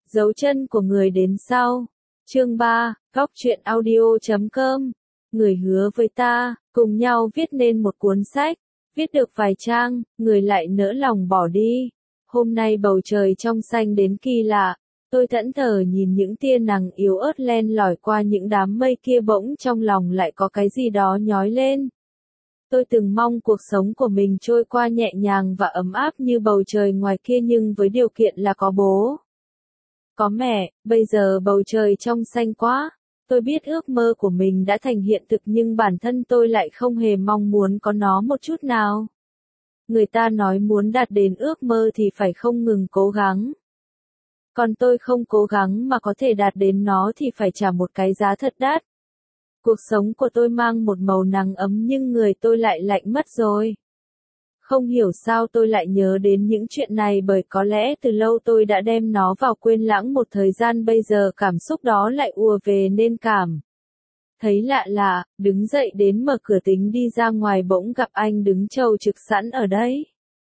Dấu chân của người đến sau. Chương 3, Góc truyện audio.com. Người hứa với ta, cùng nhau viết nên một cuốn sách. Viết được vài trang, người lại nỡ lòng bỏ đi. Hôm nay bầu trời trong xanh đến kỳ lạ. Tôi thẫn thờ nhìn những tia nắng yếu ớt len lỏi qua những đám mây kia, bỗng trong lòng lại có cái gì đó nhói lên. Tôi từng mong cuộc sống của mình trôi qua nhẹ nhàng và ấm áp như bầu trời ngoài kia, nhưng với điều kiện là có bố, có mẹ. Bây giờ bầu trời trong xanh quá. Tôi biết ước mơ của mình đã thành hiện thực, nhưng bản thân tôi lại không hề mong muốn có nó một chút nào. Người ta nói muốn đạt đến ước mơ thì phải không ngừng cố gắng. Còn tôi không cố gắng mà có thể đạt đến nó thì phải trả một cái giá thật đắt. Cuộc sống của tôi mang một màu nắng ấm, nhưng người tôi lại lạnh mất rồi. Không hiểu sao tôi lại nhớ đến những chuyện này, bởi có lẽ từ lâu tôi đã đem nó vào quên lãng một thời gian, bây giờ cảm xúc đó lại ùa về nên cảm thấy lạ lạ. Đứng dậy đến mở cửa tính đi ra ngoài, bỗng gặp anh đứng chầu trực sẵn ở đấy.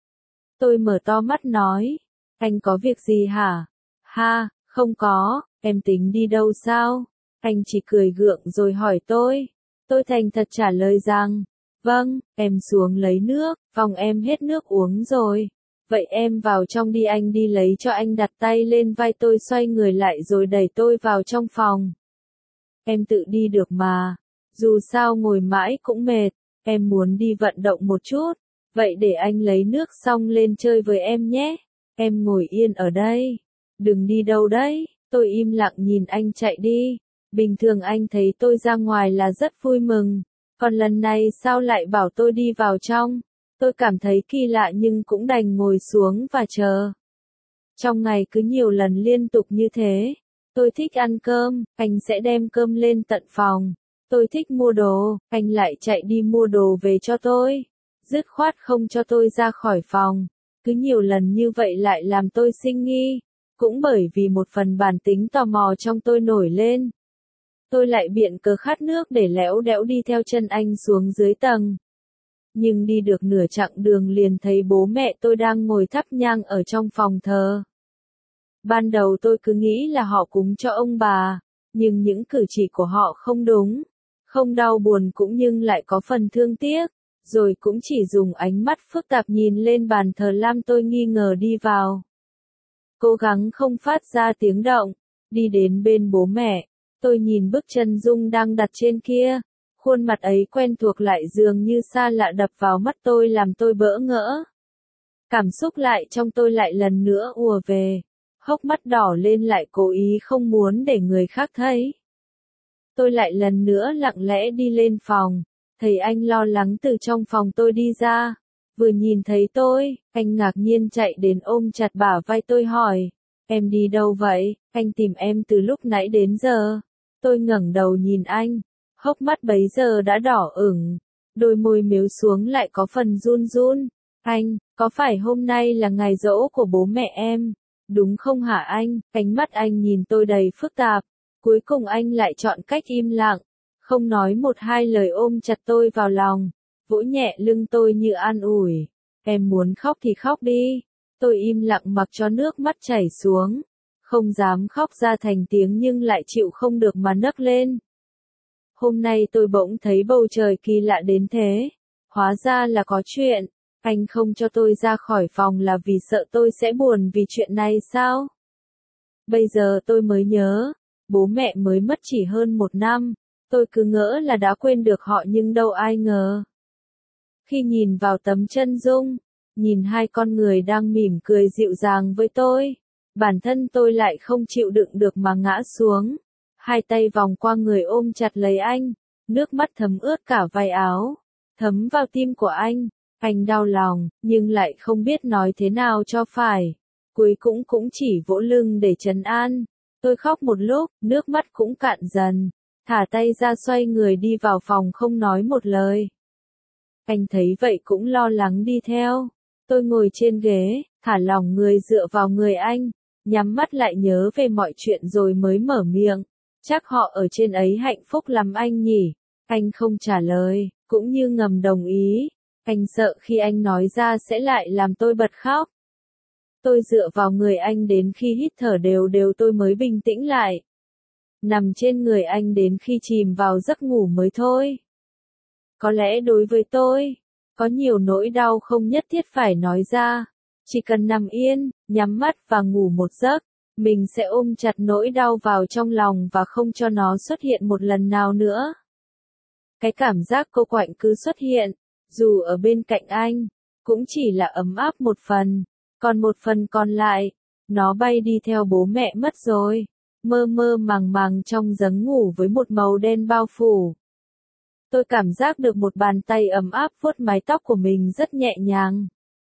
Tôi mở to mắt nói, anh có việc gì hả? Ha, không có, em tính đi đâu sao? Anh chỉ cười gượng rồi hỏi tôi. Tôi thành thật trả lời rằng, vâng, em xuống lấy nước, phòng em hết nước uống rồi. Vậy em vào trong đi, anh đi lấy cho. Anh đặt tay lên vai tôi, xoay người lại rồi đẩy tôi vào trong phòng. Em tự đi được mà, dù sao ngồi mãi cũng mệt, em muốn đi vận động một chút. Vậy để anh lấy nước xong lên chơi với em nhé. Em ngồi yên ở đây, đừng đi đâu đấy. Tôi im lặng nhìn anh chạy đi. Bình thường anh thấy tôi ra ngoài là rất vui mừng, còn lần này sao lại bảo tôi đi vào trong? Tôi cảm thấy kỳ lạ nhưng cũng đành ngồi xuống và chờ. Trong ngày cứ nhiều lần liên tục như thế. Tôi thích ăn cơm, anh sẽ đem cơm lên tận phòng. Tôi thích mua đồ, anh lại chạy đi mua đồ về cho tôi. Dứt khoát không cho tôi ra khỏi phòng. Cứ nhiều lần như vậy lại làm tôi sinh nghi. Cũng bởi vì một phần bản tính tò mò trong tôi nổi lên, tôi lại biện cớ khát nước để léo đẽo đi theo chân anh xuống dưới tầng. Nhưng đi được nửa chặng đường liền thấy bố mẹ tôi đang ngồi thắp nhang ở trong phòng thờ. Ban đầu tôi cứ nghĩ là họ cúng cho ông bà, nhưng những cử chỉ của họ không đúng, không đau buồn cũng nhưng lại có phần thương tiếc, rồi cũng chỉ dùng ánh mắt phức tạp nhìn lên bàn thờ làm tôi nghi ngờ đi vào. Cố gắng không phát ra tiếng động, đi đến bên bố mẹ. Tôi nhìn bức chân dung đang đặt trên kia, khuôn mặt ấy quen thuộc lại dường như xa lạ đập vào mắt tôi, làm tôi bỡ ngỡ. Cảm xúc lại trong tôi lại lần nữa ùa về, hốc mắt đỏ lên, lại cố ý không muốn để người khác thấy. Tôi lại lần nữa lặng lẽ đi lên phòng, thấy anh lo lắng từ trong phòng tôi đi ra. Vừa nhìn thấy tôi, anh ngạc nhiên chạy đến ôm chặt bả vai tôi hỏi, em đi đâu vậy? Anh tìm em từ lúc nãy đến giờ. Tôi ngẩng đầu nhìn anh, hốc mắt bấy giờ đã đỏ ửng, đôi môi mếu xuống lại có phần run run. Anh, có phải hôm nay là ngày giỗ của bố mẹ em, đúng không hả anh? Ánh mắt anh nhìn tôi đầy phức tạp, cuối cùng anh lại chọn cách im lặng, không nói một hai lời, ôm chặt tôi vào lòng, vỗ nhẹ lưng tôi như an ủi. Em muốn khóc thì khóc đi. Tôi im lặng mặc cho nước mắt chảy xuống. Không dám khóc ra thành tiếng nhưng lại chịu không được mà nấc lên. Hôm nay tôi bỗng thấy bầu trời kỳ lạ đến thế. Hóa ra là có chuyện. Anh không cho tôi ra khỏi phòng là vì sợ tôi sẽ buồn vì chuyện này sao? Bây giờ tôi mới nhớ, bố mẹ mới mất chỉ hơn 1 năm. Tôi cứ ngỡ là đã quên được họ nhưng đâu ai ngờ. Khi nhìn vào tấm chân dung, nhìn hai con người đang mỉm cười dịu dàng với tôi, bản thân tôi lại không chịu đựng được mà ngã xuống. Hai tay vòng qua người ôm chặt lấy anh, nước mắt thấm ướt cả vai áo, thấm vào tim của anh. Anh đau lòng, nhưng lại không biết nói thế nào cho phải. Cuối cùng cũng chỉ vỗ lưng để trấn an. Tôi khóc một lúc, nước mắt cũng cạn dần. Thả tay ra xoay người đi vào phòng không nói một lời. Anh thấy vậy cũng lo lắng đi theo. Tôi ngồi trên ghế, thả lỏng người dựa vào người anh, nhắm mắt lại nhớ về mọi chuyện rồi mới mở miệng. Chắc họ ở trên ấy hạnh phúc lắm anh nhỉ? Anh không trả lời, cũng như ngầm đồng ý. Anh sợ khi anh nói ra sẽ lại làm tôi bật khóc. Tôi dựa vào người anh đến khi hít thở đều đều tôi mới bình tĩnh lại. Nằm trên người anh đến khi chìm vào giấc ngủ mới thôi. Có lẽ đối với tôi, có nhiều nỗi đau không nhất thiết phải nói ra. Chỉ cần nằm yên, nhắm mắt và ngủ một giấc, mình sẽ ôm chặt nỗi đau vào trong lòng và không cho nó xuất hiện một lần nào nữa. Cái cảm giác cô quạnh cứ xuất hiện, dù ở bên cạnh anh, cũng chỉ là ấm áp một phần, còn một phần còn lại, nó bay đi theo bố mẹ mất rồi, mơ mơ màng màng trong giấc ngủ với một màu đen bao phủ. Tôi cảm giác được một bàn tay ấm áp vuốt mái tóc của mình rất nhẹ nhàng.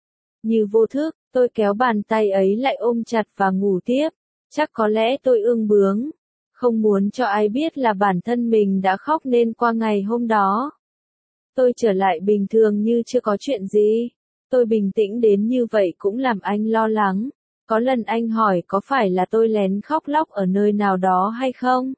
Như vô thức, tôi kéo bàn tay ấy lại ôm chặt và ngủ tiếp. Chắc có lẽ tôi ương bướng, không muốn cho ai biết là bản thân mình đã khóc nên qua ngày hôm đó. Tôi trở lại bình thường như chưa có chuyện gì. Tôi bình tĩnh đến như vậy cũng làm anh lo lắng. Có lần anh hỏi có phải là tôi lén khóc lóc ở nơi nào đó hay không?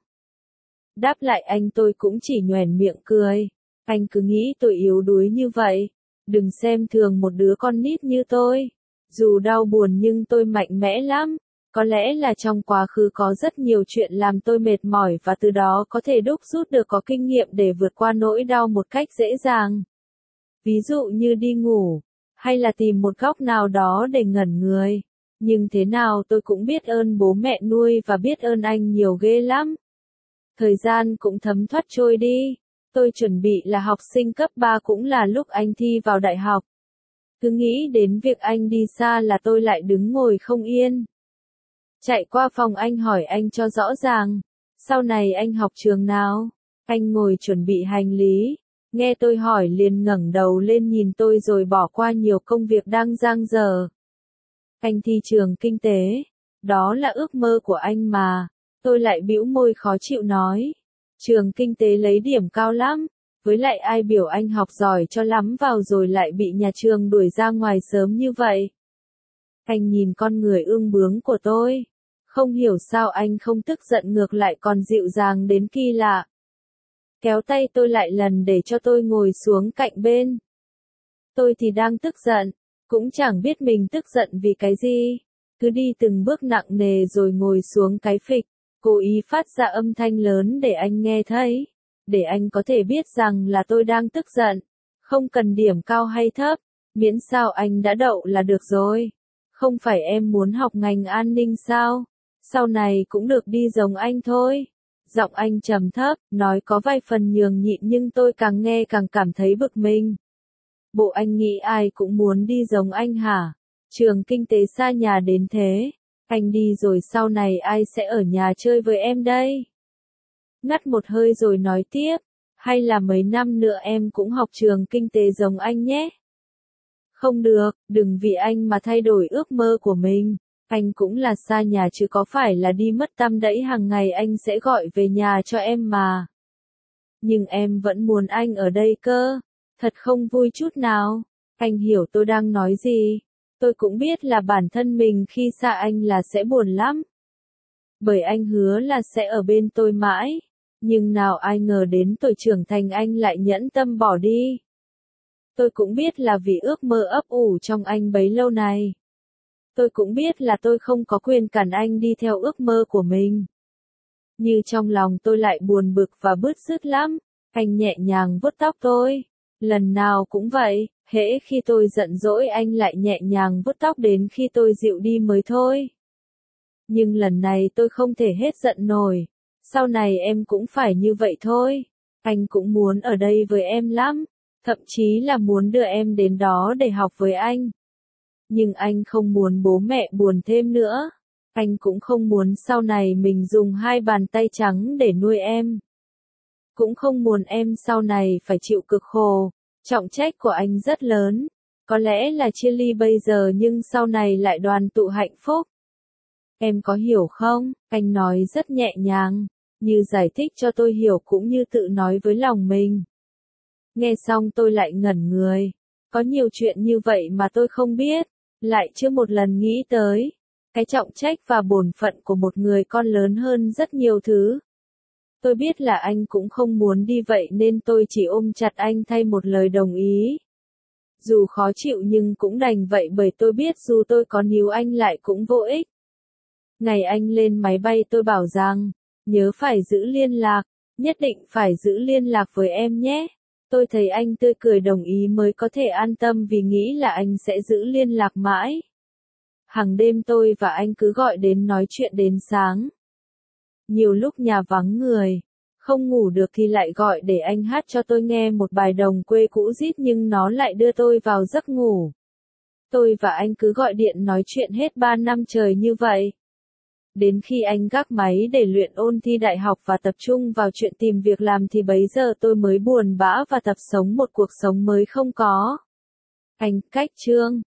Đáp lại anh tôi cũng chỉ nhoẻn miệng cười. Anh cứ nghĩ tôi yếu đuối như vậy. Đừng xem thường một đứa con nít như tôi. Dù đau buồn nhưng tôi mạnh mẽ lắm. Có lẽ là trong quá khứ có rất nhiều chuyện làm tôi mệt mỏi và từ đó có thể đúc rút được có kinh nghiệm để vượt qua nỗi đau một cách dễ dàng. Ví dụ như đi ngủ, hay là tìm một góc nào đó để ngẩn người. Nhưng thế nào tôi cũng biết ơn bố mẹ nuôi và biết ơn anh nhiều ghê lắm. Thời gian cũng thấm thoát trôi đi. Tôi chuẩn bị là học sinh cấp 3 cũng là lúc anh thi vào đại học. Cứ nghĩ đến việc anh đi xa là tôi lại đứng ngồi không yên. Chạy qua phòng anh hỏi anh cho rõ ràng. Sau này anh học trường nào? Anh ngồi chuẩn bị hành lý. Nghe tôi hỏi liền ngẩng đầu lên nhìn tôi rồi bỏ qua nhiều công việc đang dang dở. Anh thi trường kinh tế. Đó là ước mơ của anh mà. Tôi lại bĩu môi khó chịu nói. Trường kinh tế lấy điểm cao lắm. Với lại ai biểu anh học giỏi cho lắm vào rồi lại bị nhà trường đuổi ra ngoài sớm như vậy. Anh nhìn con người ương bướng của tôi. Không hiểu sao anh không tức giận ngược lại còn dịu dàng đến kỳ lạ. Kéo tay tôi lại lần để cho tôi ngồi xuống cạnh bên. Tôi thì đang tức giận, cũng chẳng biết mình tức giận vì cái gì. Cứ đi từng bước nặng nề rồi ngồi xuống cái phịch, cố ý phát ra âm thanh lớn để anh nghe thấy. Để anh có thể biết rằng là tôi đang tức giận. Không cần điểm cao hay thấp, miễn sao anh đã đậu là được rồi. Không phải em muốn học ngành an ninh sao? Sau này cũng được đi giống anh thôi. Giọng anh trầm thấp, nói có vài phần nhường nhịn nhưng tôi càng nghe càng cảm thấy bực mình. Bộ anh nghĩ ai cũng muốn đi giống anh hả? Trường kinh tế xa nhà đến thế. Anh đi rồi sau này ai sẽ ở nhà chơi với em đây? Ngắt một hơi rồi nói tiếp. Hay là mấy năm nữa em cũng học trường kinh tế giống anh nhé? Không được, đừng vì anh mà thay đổi ước mơ của mình. Anh cũng là xa nhà chứ có phải là đi mất tăm đẫy hàng ngày anh sẽ gọi về nhà cho em mà. Nhưng em vẫn muốn anh ở đây cơ. Thật không vui chút nào. Anh hiểu tôi đang nói gì. Tôi cũng biết là bản thân mình khi xa anh là sẽ buồn lắm. Bởi anh hứa là sẽ ở bên tôi mãi. Nhưng nào ai ngờ đến tuổi trưởng thành anh lại nhẫn tâm bỏ đi. Tôi cũng biết là vì ước mơ ấp ủ trong anh bấy lâu này. Tôi cũng biết là tôi không có quyền cản anh đi theo ước mơ của mình. Như trong lòng tôi lại buồn bực và bứt rứt lắm. Anh nhẹ nhàng vuốt tóc tôi. Lần nào cũng vậy, hễ khi tôi giận dỗi anh lại nhẹ nhàng vuốt tóc đến khi tôi dịu đi mới thôi. Nhưng lần này tôi không thể hết giận nổi. Sau này em cũng phải như vậy thôi. Anh cũng muốn ở đây với em lắm. Thậm chí là muốn đưa em đến đó để học với anh. Nhưng anh không muốn bố mẹ buồn thêm nữa. Anh cũng không muốn sau này mình dùng hai bàn tay trắng để nuôi em. Cũng không muốn em sau này phải chịu cực khổ. Trọng trách của anh rất lớn. Có lẽ là chia ly bây giờ nhưng sau này lại đoàn tụ hạnh phúc. Em có hiểu không? Anh nói rất nhẹ nhàng. Như giải thích cho tôi hiểu cũng như tự nói với lòng mình. Nghe xong tôi lại ngẩn người. Có nhiều chuyện như vậy mà tôi không biết. Lại chưa một lần nghĩ tới. Cái trọng trách và bổn phận của một người con lớn hơn rất nhiều thứ. Tôi biết là anh cũng không muốn đi vậy nên tôi chỉ ôm chặt anh thay một lời đồng ý. Dù khó chịu nhưng cũng đành vậy bởi tôi biết dù tôi có níu anh lại cũng vô ích. Ngày anh lên máy bay tôi bảo rằng, nhớ phải giữ liên lạc, nhất định phải giữ liên lạc với em nhé. Tôi thấy anh tươi cười đồng ý mới có thể an tâm vì nghĩ là anh sẽ giữ liên lạc mãi. Hàng đêm tôi và anh cứ gọi đến nói chuyện đến sáng. Nhiều lúc nhà vắng người, không ngủ được thì lại gọi để anh hát cho tôi nghe một bài đồng quê cũ rít nhưng nó lại đưa tôi vào giấc ngủ. Tôi và anh cứ gọi điện nói chuyện hết 3 năm trời như vậy. Đến khi anh gác máy để luyện ôn thi đại học và tập trung vào chuyện tìm việc làm thì bấy giờ tôi mới buồn bã và tập sống một cuộc sống mới không có. Anh, cách chương